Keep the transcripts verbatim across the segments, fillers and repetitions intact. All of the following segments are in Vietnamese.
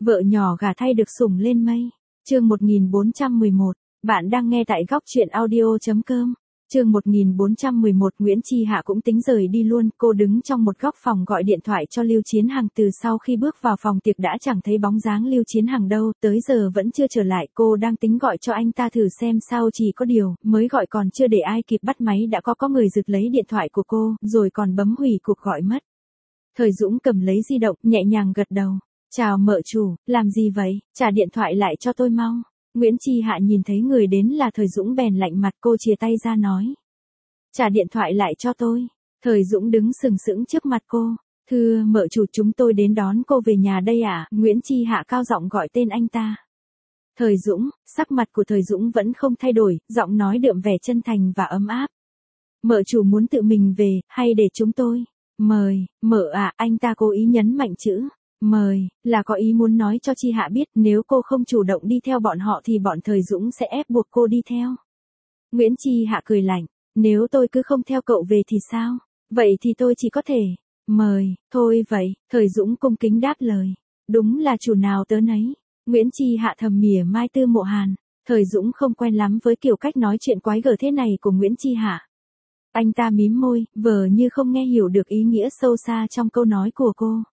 Vợ nhỏ gả thay được sủng lên mây. Chương một nghìn bốn trăm mười một. Bạn đang nghe tại góc truyện audio chấm com. Chương một nghìn bốn trăm mười một. Nguyễn Chi Hạ cũng tính rời đi luôn, cô đứng trong một góc phòng gọi điện thoại cho Lưu Chiến Hằng. Từ sau khi bước vào phòng tiệc đã chẳng thấy bóng dáng Lưu Chiến Hằng đâu, tới giờ vẫn chưa trở lại. Cô đang tính gọi cho anh ta thử xem sao, chỉ có điều, mới gọi còn chưa để ai kịp bắt máy đã có có người giật lấy điện thoại của cô, rồi còn bấm hủy cuộc gọi mất. Thời Dũng cầm lấy di động, nhẹ nhàng gật đầu. Chào mợ chủ, làm gì vậy, trả điện thoại lại cho tôi mau. Nguyễn Chi Hạ nhìn thấy người đến là Thời Dũng bèn lạnh mặt, cô chìa tay ra nói. Trả điện thoại lại cho tôi. Thời Dũng đứng sừng sững trước mặt cô. Thưa mợ chủ, chúng tôi đến đón cô về nhà đây ạ. À? Nguyễn Chi Hạ cao giọng gọi tên anh ta. Thời Dũng, sắc mặt của Thời Dũng vẫn không thay đổi, giọng nói đượm vẻ chân thành và ấm áp. Mợ chủ muốn tự mình về, hay để chúng tôi? Mời, mợ à, anh ta cố ý nhấn mạnh chữ. Mời, là có ý muốn nói cho Chi Hạ biết nếu cô không chủ động đi theo bọn họ thì bọn Thời Dũng sẽ ép buộc cô đi theo. Nguyễn Chi Hạ cười lạnh, nếu tôi cứ không theo cậu về thì sao? Vậy thì tôi chỉ có thể, mời, thôi vậy, Thời Dũng cung kính đáp lời. Đúng là chủ nào tớ nấy. Nguyễn Chi Hạ thầm mỉa mai Tư Mộ Hàn. Thời Dũng không quen lắm với kiểu cách nói chuyện quái gở thế này của Nguyễn Chi Hạ. Anh ta mím môi, vờ như không nghe hiểu được ý nghĩa sâu xa trong câu nói của cô.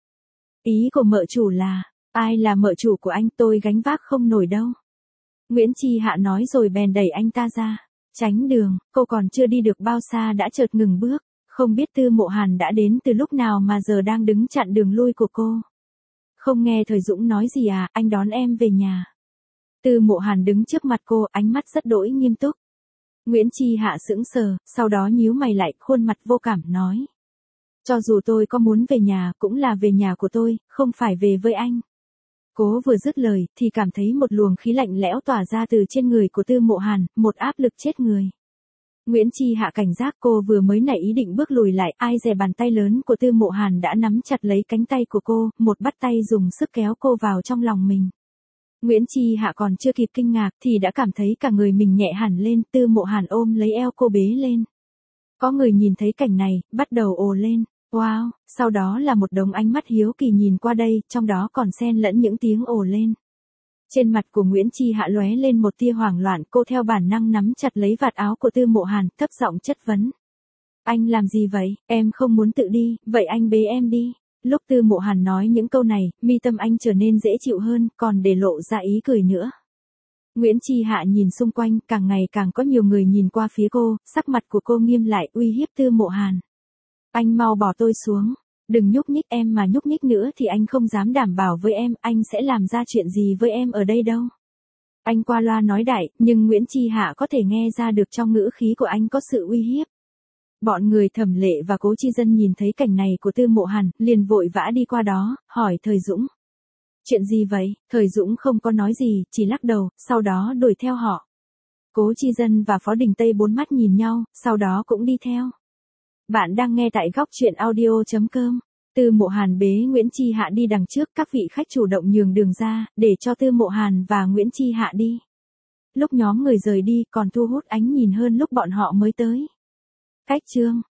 Ý của mợ chủ là, ai là mợ chủ của anh, tôi gánh vác không nổi đâu. Nguyễn Chi Hạ nói rồi bèn đẩy anh ta ra. Tránh đường, cô còn chưa đi được bao xa đã chợt ngừng bước. Không biết Tư Mộ Hàn đã đến từ lúc nào mà giờ đang đứng chặn đường lui của cô. Không nghe Thời Dũng nói gì à, anh đón em về nhà. Tư Mộ Hàn đứng trước mặt cô, ánh mắt rất đỗi nghiêm túc. Nguyễn Chi Hạ sững sờ, sau đó nhíu mày lại, khuôn mặt vô cảm nói. Cho dù tôi có muốn về nhà, cũng là về nhà của tôi, không phải về với anh. Cố vừa dứt lời, thì cảm thấy một luồng khí lạnh lẽo tỏa ra từ trên người của Tư Mộ Hàn, một áp lực chết người. Nguyễn Chi Hạ cảnh giác, cô vừa mới nảy ý định bước lùi lại, ai dè bàn tay lớn của Tư Mộ Hàn đã nắm chặt lấy cánh tay của cô, một bắt tay dùng sức kéo cô vào trong lòng mình. Nguyễn Chi Hạ còn chưa kịp kinh ngạc thì đã cảm thấy cả người mình nhẹ hẳn lên, Tư Mộ Hàn ôm lấy eo cô bế lên. Có người nhìn thấy cảnh này, bắt đầu ồ lên. Wow, sau đó là một đống ánh mắt hiếu kỳ nhìn qua đây, trong đó còn xen lẫn những tiếng ồ lên. Trên mặt của Nguyễn Chi Hạ lóe lên một tia hoảng loạn, cô theo bản năng nắm chặt lấy vạt áo của Tư Mộ Hàn, thấp giọng chất vấn. Anh làm gì vậy, em không muốn tự đi, vậy anh bế em đi. Lúc Tư Mộ Hàn nói những câu này, mi tâm anh trở nên dễ chịu hơn, còn để lộ ra ý cười nữa. Nguyễn Chi Hạ nhìn xung quanh, càng ngày càng có nhiều người nhìn qua phía cô, sắc mặt của cô nghiêm lại, uy hiếp Tư Mộ Hàn. Anh mau bỏ tôi xuống, đừng nhúc nhích, em mà nhúc nhích nữa thì anh không dám đảm bảo với em, anh sẽ làm ra chuyện gì với em ở đây đâu. Anh qua loa nói đại, nhưng Nguyễn Chi Hạ có thể nghe ra được trong ngữ khí của anh có sự uy hiếp. Bọn người Thẩm Lệ và Cố Chi Dân nhìn thấy cảnh này của Tư Mộ Hàn, liền vội vã đi qua đó, hỏi Thời Dũng. Chuyện gì vậy? Thời Dũng không có nói gì, chỉ lắc đầu, sau đó đuổi theo họ. Cố Chi Dân và Phó Đình Tây bốn mắt nhìn nhau, sau đó cũng đi theo. Bạn đang nghe tại góc truyện audio chấm com. Tư Mộ Hàn bế Nguyễn Chi Hạ đi đằng trước, các vị khách chủ động nhường đường ra, để cho Tư Mộ Hàn và Nguyễn Chi Hạ đi. Lúc nhóm người rời đi, còn thu hút ánh nhìn hơn lúc bọn họ mới tới. Cách chương.